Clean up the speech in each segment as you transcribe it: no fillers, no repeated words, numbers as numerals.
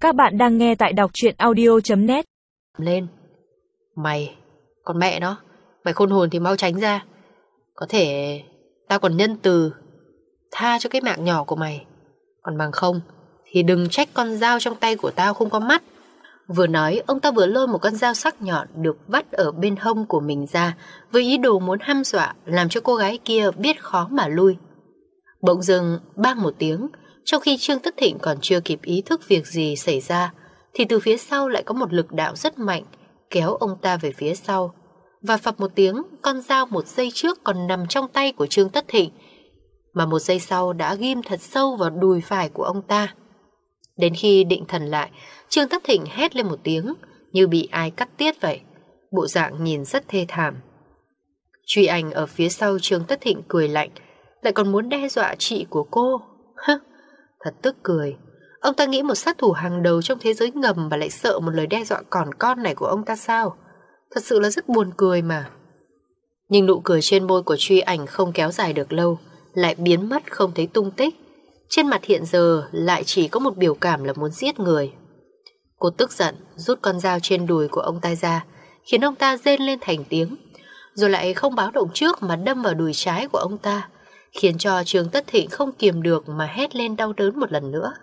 Các bạn đang nghe tại đọc truyện audio.net. Lên. Mày, con mẹ nó, mày khôn hồn thì mau tránh ra. Có thể tao còn nhân từ tha cho cái mạng nhỏ của mày. Còn bằng không thì đừng trách con dao trong tay của tao không có mắt. Vừa nói, ông ta vừa lôi một con dao sắc nhọn được vắt ở bên hông của mình ra, với ý đồ muốn hăm dọa, làm cho cô gái kia biết khó mà lui. Bỗng dưng bang một tiếng, trong khi Trương Tất Thịnh còn chưa kịp ý thức việc gì xảy ra, thì từ phía sau lại có một lực đạo rất mạnh kéo ông ta về phía sau. Và phập một tiếng, con dao một giây trước còn nằm trong tay của Trương Tất Thịnh, mà một giây sau đã ghim thật sâu vào đùi phải của ông ta. Đến khi định thần lại, Trương Tất Thịnh hét lên một tiếng như bị ai cắt tiết vậy, bộ dạng nhìn rất thê thảm. Truy Ảnh ở phía sau Trương Tất Thịnh cười lạnh, lại còn muốn đe dọa chị của cô. Thật tức cười. Ông ta nghĩ một sát thủ hàng đầu trong thế giới ngầm mà lại sợ một lời đe dọa còn con này của ông ta sao? Thật sự là rất buồn cười mà. Nhưng nụ cười trên môi của Truy Ảnh không kéo dài được lâu, lại biến mất không thấy tung tích. Trên mặt hiện giờ lại chỉ có một biểu cảm là muốn giết người. Cô tức giận rút con dao trên đùi của ông ta ra, khiến ông ta rên lên thành tiếng, rồi lại không báo động trước mà đâm vào đùi trái của ông ta, khiến cho Trương Tất Thịnh không kiềm được mà hét lên đau đớn một lần nữa.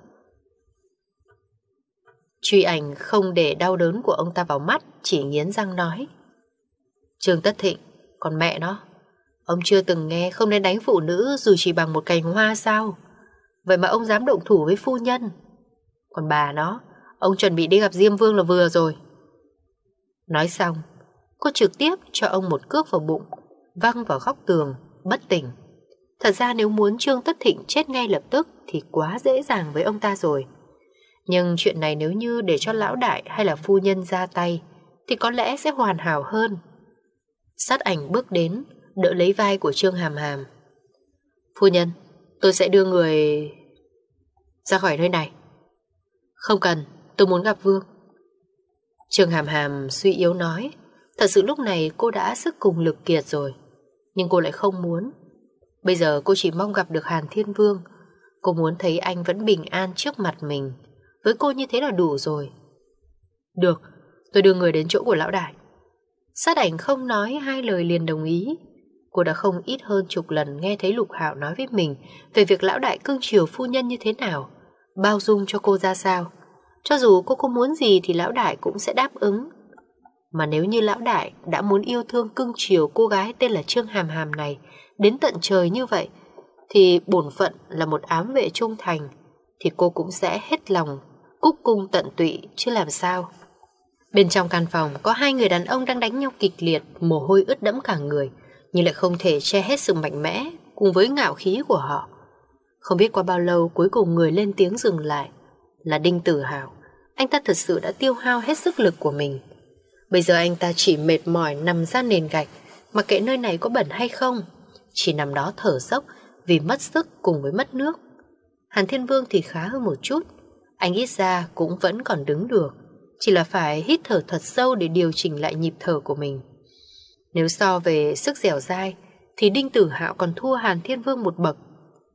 Truy Ảnh không để đau đớn của ông ta vào mắt, chỉ nghiến răng nói: Trương Tất Thịnh, còn mẹ nó, ông chưa từng nghe không nên đánh phụ nữ dù chỉ bằng một cành hoa sao? Vậy mà ông dám động thủ với phu nhân. Còn bà nó, ông chuẩn bị đi gặp Diêm Vương là vừa rồi. Nói xong, cô trực tiếp cho ông một cước vào bụng, văng vào góc tường, bất tỉnh. Thật ra nếu muốn Trương Tất Thịnh chết ngay lập tức thì quá dễ dàng với ông ta rồi. Nhưng chuyện này nếu như để cho lão đại hay là phu nhân ra tay thì có lẽ sẽ hoàn hảo hơn. Sát Ảnh bước đến, đỡ lấy vai của Trương Hàm Hàm. Phu nhân, tôi sẽ đưa người ra khỏi nơi này. Không cần, tôi muốn gặp Vương. Trương Hàm Hàm suy yếu nói. Thật sự lúc này cô đã sức cùng lực kiệt rồi, nhưng cô lại không muốn. Bây giờ cô chỉ mong gặp được Hàn Thiên Vương. Cô muốn thấy anh vẫn bình an trước mặt mình. Với cô như thế là đủ rồi. Được, tôi đưa người đến chỗ của lão đại. Sát Ảnh không nói hai lời liền đồng ý. Cô đã không ít hơn chục lần nghe thấy Lục Hạo nói với mình về việc lão đại cưng chiều phu nhân như thế nào, bao dung cho cô ra sao. Cho dù cô có muốn gì thì lão đại cũng sẽ đáp ứng. Mà nếu như lão đại đã muốn yêu thương cưng chiều cô gái tên là Trương Hàm Hàm này đến tận trời như vậy, thì bổn phận là một ám vệ trung thành, thì cô cũng sẽ hết lòng cúc cung tận tụy chứ làm sao. Bên trong căn phòng có hai người đàn ông đang đánh nhau kịch liệt, mồ hôi ướt đẫm cả người, nhưng lại không thể che hết sự mạnh mẽ cùng với ngạo khí của họ. Không biết qua bao lâu cuối cùng người lên tiếng dừng lại là Đinh Tử Hạo. Anh ta thật sự đã tiêu hao hết sức lực của mình. Bây giờ anh ta chỉ mệt mỏi nằm ra nền gạch, mặc kệ nơi này có bẩn hay không, chỉ nằm đó thở dốc vì mất sức cùng với mất nước. Hàn Thiên Vương thì khá hơn một chút, anh ít ra cũng vẫn còn đứng được, chỉ là phải hít thở thật sâu để điều chỉnh lại nhịp thở của mình. Nếu so về sức dẻo dai thì Đinh Tử Hạo còn thua Hàn Thiên Vương một bậc.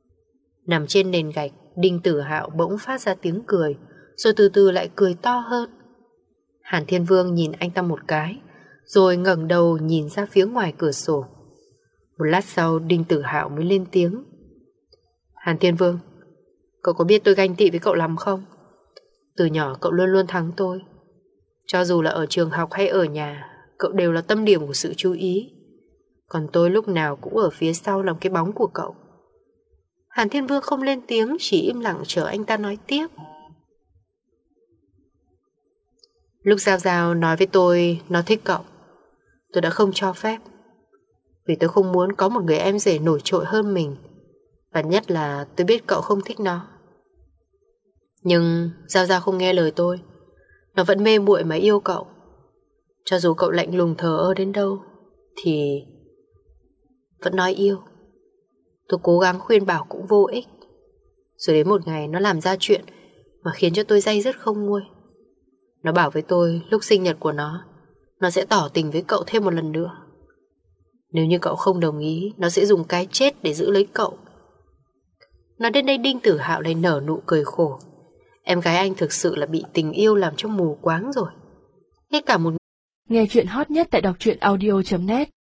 Nằm trên nền gạch, Đinh Tử Hạo bỗng phát ra tiếng cười, rồi từ từ lại cười to hơn. Hàn Thiên Vương nhìn anh ta một cái, rồi ngẩng đầu nhìn ra phía ngoài cửa sổ. Một lát sau Đinh Tử Hạo mới lên tiếng. Hàn Thiên Vương, cậu có biết tôi ganh tị với cậu lắm không? Từ nhỏ cậu luôn luôn thắng tôi. Cho dù là ở trường học hay ở nhà, cậu đều là tâm điểm của sự chú ý. Còn tôi lúc nào cũng ở phía sau làm cái bóng của cậu. Hàn Thiên Vương không lên tiếng, chỉ im lặng chờ anh ta nói tiếp. Lúc Giao Giao nói với tôi nó thích cậu, tôi đã không cho phép. Vì tôi không muốn có một người em rể nổi trội hơn mình. Và nhất là tôi biết cậu không thích nó. Nhưng Giao Giao không nghe lời tôi. Nó vẫn mê muội mà yêu cậu. Cho dù cậu lạnh lùng thờ ơ đến đâu thì vẫn nói yêu. Tôi cố gắng khuyên bảo cũng vô ích. Rồi đến một ngày nó làm ra chuyện mà khiến cho tôi day dứt không nguôi. Nó bảo với tôi lúc sinh nhật của nó sẽ tỏ tình với cậu thêm một lần nữa. Nếu như cậu không đồng ý, nó sẽ dùng cái chết để giữ lấy cậu. Nói đến đây Đinh Tử Hạo lại nở nụ cười khổ. Em gái anh thực sự là bị tình yêu làm cho mù quáng rồi. Hết cả một... Nghe chuyện hot nhất tại đọc truyện audio.net